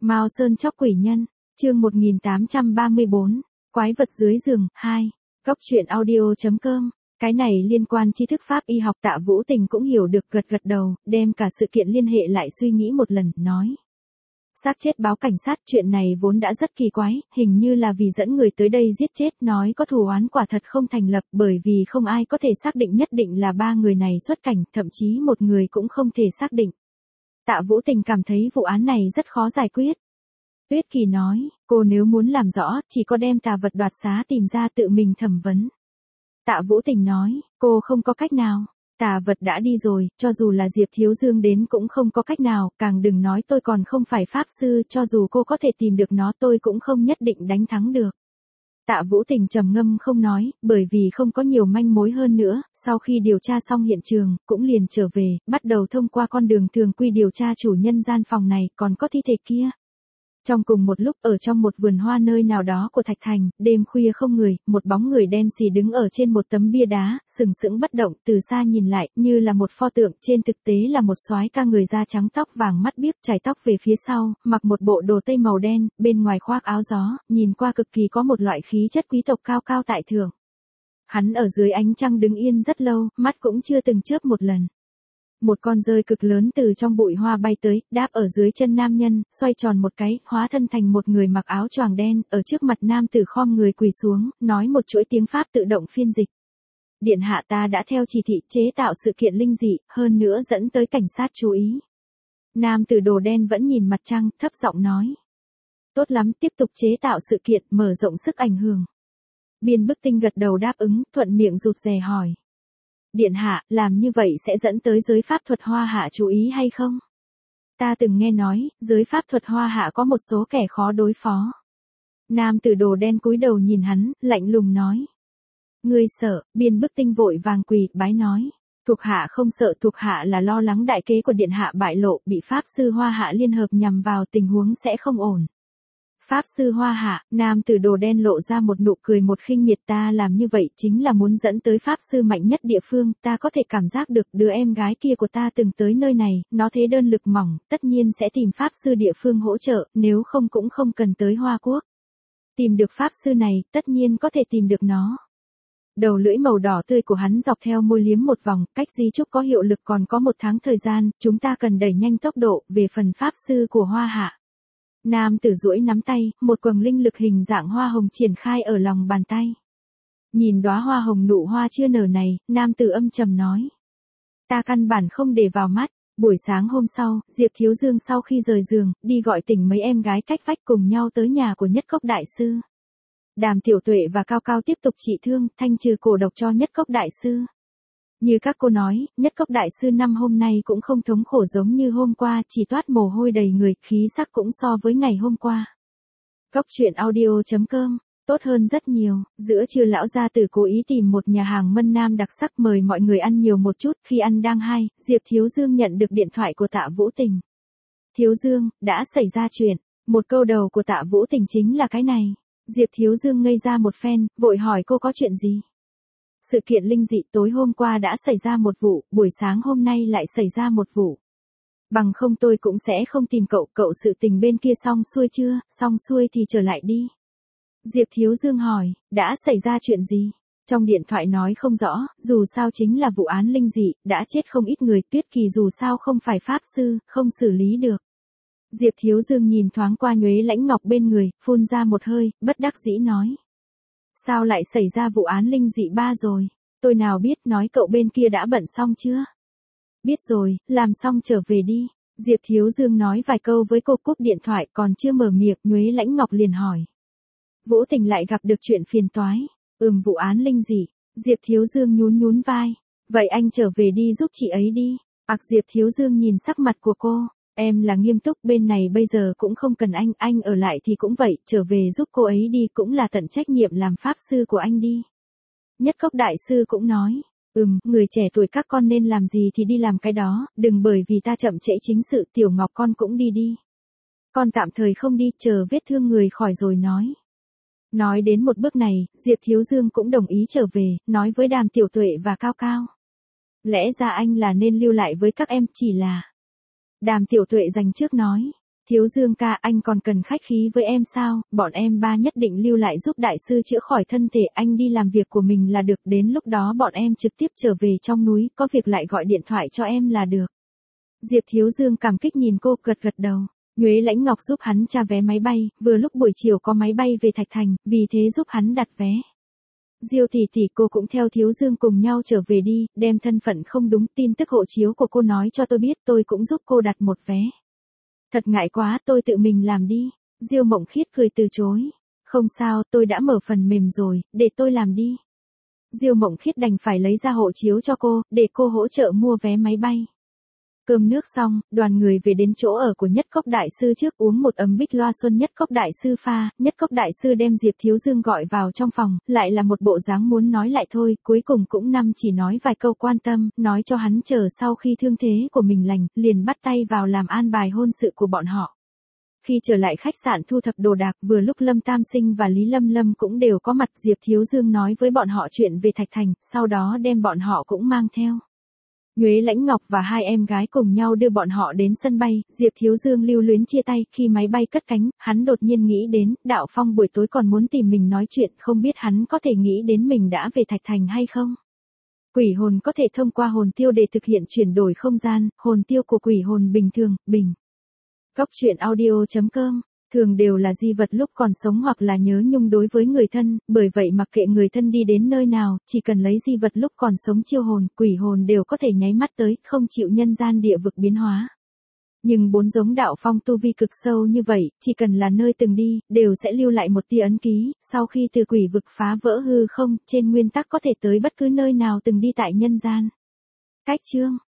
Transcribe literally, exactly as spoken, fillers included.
Mao Sơn chóc quỷ nhân, chương một nghìn tám trăm ba mươi bốn, quái vật dưới giường, hai, góc truyện audio.com, cái này liên quan tri thức pháp y học. Tạ Vũ Tình cũng hiểu được, gật gật đầu, đem cả sự kiện liên hệ lại suy nghĩ một lần, nói. Xác chết báo cảnh sát, chuyện này vốn đã rất kỳ quái, hình như là vì dẫn người tới đây giết chết, nói có thù oán quả thật không thành lập, bởi vì không ai có thể xác định nhất định là ba người này xuất cảnh, thậm chí một người cũng không thể xác định. Tạ Vũ Tình cảm thấy vụ án này rất khó giải quyết. Tuyết Kỳ nói, cô nếu muốn làm rõ, chỉ có đem tà vật đoạt xá tìm ra tự mình thẩm vấn. Tạ Vũ Tình nói, cô không có cách nào. Tà vật đã đi rồi, cho dù là Diệp Thiếu Dương đến cũng không có cách nào, càng đừng nói tôi còn không phải pháp sư, cho dù cô có thể tìm được nó tôi cũng không nhất định đánh thắng được. Tạ Vũ Tình trầm ngâm không nói, bởi vì không có nhiều manh mối hơn nữa, sau khi điều tra xong hiện trường, cũng liền trở về, bắt đầu thông qua con đường thường quy điều tra chủ nhân gian phòng này, còn có thi thể kia. Trong cùng một lúc, ở trong một vườn hoa nơi nào đó của Thạch Thành, đêm khuya không người, một bóng người đen xì đứng ở trên một tấm bia đá, sừng sững bất động, từ xa nhìn lại, như là một pho tượng, trên thực tế là một soái ca người da trắng tóc vàng mắt biếc chải tóc về phía sau, mặc một bộ đồ tây màu đen, bên ngoài khoác áo gió, nhìn qua cực kỳ có một loại khí chất quý tộc cao cao tại thượng. Hắn ở dưới ánh trăng đứng yên rất lâu, mắt cũng chưa từng chớp một lần. Một con dơi cực lớn từ trong bụi hoa bay tới, đáp ở dưới chân nam nhân, xoay tròn một cái, hóa thân thành một người mặc áo choàng đen, ở trước mặt nam tử khom người quỳ xuống, nói một chuỗi tiếng Pháp tự động phiên dịch. Điện hạ, ta đã theo chỉ thị chế tạo sự kiện linh dị, hơn nữa dẫn tới cảnh sát chú ý. Nam tử đồ đen vẫn nhìn mặt trăng, thấp giọng nói. Tốt lắm, tiếp tục chế tạo sự kiện, mở rộng sức ảnh hưởng. Biên Bức Tinh gật đầu đáp ứng, thuận miệng rụt rè hỏi. Điện hạ, làm như vậy sẽ dẫn tới giới pháp thuật Hoa Hạ chú ý hay không? Ta từng nghe nói, giới pháp thuật Hoa Hạ có một số kẻ khó đối phó. Nam tử đồ đen cúi đầu nhìn hắn, lạnh lùng nói. Ngươi sợ? Biên Bức Tinh vội vàng quỳ, bái nói. Thuộc hạ không sợ, thuộc hạ là lo lắng đại kế của điện hạ bại lộ, bị pháp sư Hoa Hạ liên hợp nhằm vào, tình huống sẽ không ổn. Pháp sư Hoa Hạ, nam tử đồ đen lộ ra một nụ cười một khinh miệt, ta làm như vậy chính là muốn dẫn tới pháp sư mạnh nhất địa phương, ta có thể cảm giác được đứa em gái kia của ta từng tới nơi này, nó thế đơn lực mỏng, tất nhiên sẽ tìm pháp sư địa phương hỗ trợ, nếu không cũng không cần tới Hoa Quốc. Tìm được pháp sư này, tất nhiên có thể tìm được nó. Đầu lưỡi màu đỏ tươi của hắn dọc theo môi liếm một vòng, cách di chúc có hiệu lực còn có một tháng thời gian, chúng ta cần đẩy nhanh tốc độ, về phần pháp sư của Hoa Hạ. Nam tử duỗi nắm tay, một quầng linh lực hình dạng hoa hồng triển khai ở lòng bàn tay. Nhìn đóa hoa hồng nụ hoa chưa nở này, nam tử âm trầm nói. Ta căn bản không để vào mắt. Buổi sáng hôm sau, Diệp Thiếu Dương sau khi rời giường, đi gọi tỉnh mấy em gái cách vách cùng nhau tới nhà của Nhất Cốc Đại Sư. Đàm Tiểu Tuệ và Cao Cao tiếp tục trị thương, thanh trừ cổ độc cho Nhất Cốc Đại Sư. Như các cô nói, Nhất Cốc Đại Sư năm hôm nay cũng không thống khổ giống như hôm qua, chỉ toát mồ hôi đầy người, khí sắc cũng so với ngày hôm qua. Góc truyện audio.com, tốt hơn rất nhiều. Giữa trưa lão gia tử cố ý tìm một nhà hàng mân nam đặc sắc mời mọi người ăn nhiều một chút, khi ăn đang hay, Diệp Thiếu Dương nhận được điện thoại của Tạ Vũ Tình. Thiếu Dương, đã xảy ra chuyện. Một câu đầu của Tạ Vũ Tình chính là cái này. Diệp Thiếu Dương ngây ra một phen, vội hỏi cô có chuyện gì. Sự kiện linh dị tối hôm qua đã xảy ra một vụ, buổi sáng hôm nay lại xảy ra một vụ. Bằng không tôi cũng sẽ không tìm cậu, cậu sự tình bên kia xong xuôi chưa, xong xuôi thì trở lại đi. Diệp Thiếu Dương hỏi, đã xảy ra chuyện gì? Trong điện thoại nói không rõ, dù sao chính là vụ án linh dị, đã chết không ít người, Tuyết Kỳ dù sao không phải pháp sư, không xử lý được. Diệp Thiếu Dương nhìn thoáng qua Nhuế Lãnh Ngọc bên người, phun ra một hơi, bất đắc dĩ nói. Sao lại xảy ra vụ án linh dị ba rồi? Tôi nào biết, nói cậu bên kia đã bận xong chưa? Biết rồi, làm xong trở về đi. Diệp Thiếu Dương nói vài câu với cô, cúp điện thoại, còn chưa mở miệng, Nhuế Lãnh Ngọc liền hỏi. Vũ Tình lại gặp được chuyện phiền toái. Ừm, vụ án linh dị. Diệp Thiếu Dương nhún nhún vai. Vậy anh trở về đi giúp chị ấy đi. Ặc, Diệp Thiếu Dương nhìn sắc mặt của cô. Em là nghiêm túc, bên này bây giờ cũng không cần anh, anh ở lại thì cũng vậy, trở về giúp cô ấy đi, cũng là tận trách nhiệm làm pháp sư của anh đi. Nhất Cốc Đại Sư cũng nói, ừm, người trẻ tuổi các con nên làm gì thì đi làm cái đó, đừng bởi vì ta chậm trễ chính sự, Tiểu Ngọc con cũng đi đi. Con tạm thời không đi, chờ vết thương người khỏi rồi nói. Nói đến một bước này, Diệp Thiếu Dương cũng đồng ý trở về, nói với Đàm Tiểu Tuệ và Cao Cao. Lẽ ra anh là nên lưu lại với các em, chỉ là... Đàm Tiểu Tuệ dành trước nói. Thiếu Dương ca, anh còn cần khách khí với em sao, bọn em ba nhất định lưu lại giúp đại sư chữa khỏi thân thể, anh đi làm việc của mình là được, đến lúc đó bọn em trực tiếp trở về trong núi, có việc lại gọi điện thoại cho em là được. Diệp Thiếu Dương cảm kích nhìn cô, gật gật đầu. Nhuế Lãnh Ngọc giúp hắn tra vé máy bay, vừa lúc buổi chiều có máy bay về Thạch Thành, vì thế giúp hắn đặt vé. Diêu tỷ tỷ, cô cũng theo Thiếu Dương cùng nhau trở về đi, đem thân phận không đúng, tin tức hộ chiếu của cô nói cho tôi biết, tôi cũng giúp cô đặt một vé. Thật ngại quá, tôi tự mình làm đi. Diêu Mộng Khiết cười từ chối. Không sao, tôi đã mở phần mềm rồi, để tôi làm đi. Diêu Mộng Khiết đành phải lấy ra hộ chiếu cho cô, để cô hỗ trợ mua vé máy bay. Cơm nước xong, đoàn người về đến chỗ ở của Nhất Cốc Đại Sư trước, uống một ấm bích loa xuân Nhất Cốc Đại Sư pha, Nhất Cốc Đại Sư đem Diệp Thiếu Dương gọi vào trong phòng, lại là một bộ dáng muốn nói lại thôi, cuối cùng cũng năm chỉ nói vài câu quan tâm, nói cho hắn chờ sau khi thương thế của mình lành, liền bắt tay vào làm an bài hôn sự của bọn họ. Khi trở lại khách sạn thu thập đồ đạc, vừa lúc Lâm Tam Sinh và Lý Lâm Lâm cũng đều có mặt, Diệp Thiếu Dương nói với bọn họ chuyện về Thạch Thành, sau đó đem bọn họ cũng mang theo. Nhuế Lãnh Ngọc và hai em gái cùng nhau đưa bọn họ đến sân bay, Diệp Thiếu Dương lưu luyến chia tay, khi máy bay cất cánh, hắn đột nhiên nghĩ đến, Đạo Phong buổi tối còn muốn tìm mình nói chuyện, không biết hắn có thể nghĩ đến mình đã về Thạch Thành hay không? Quỷ hồn có thể thông qua hồn tiêu để thực hiện chuyển đổi không gian, hồn tiêu của quỷ hồn bình thường, bình. Góc truyện audio chấm com thường đều là di vật lúc còn sống hoặc là nhớ nhung đối với người thân, bởi vậy mặc kệ người thân đi đến nơi nào, chỉ cần lấy di vật lúc còn sống chiêu hồn, quỷ hồn đều có thể nháy mắt tới, không chịu nhân gian địa vực biến hóa. Nhưng bốn giống Đạo Phong tu vi cực sâu như vậy, chỉ cần là nơi từng đi, đều sẽ lưu lại một tia ấn ký, sau khi từ quỷ vực phá vỡ hư không, trên nguyên tắc có thể tới bất cứ nơi nào từng đi tại nhân gian. Cách chương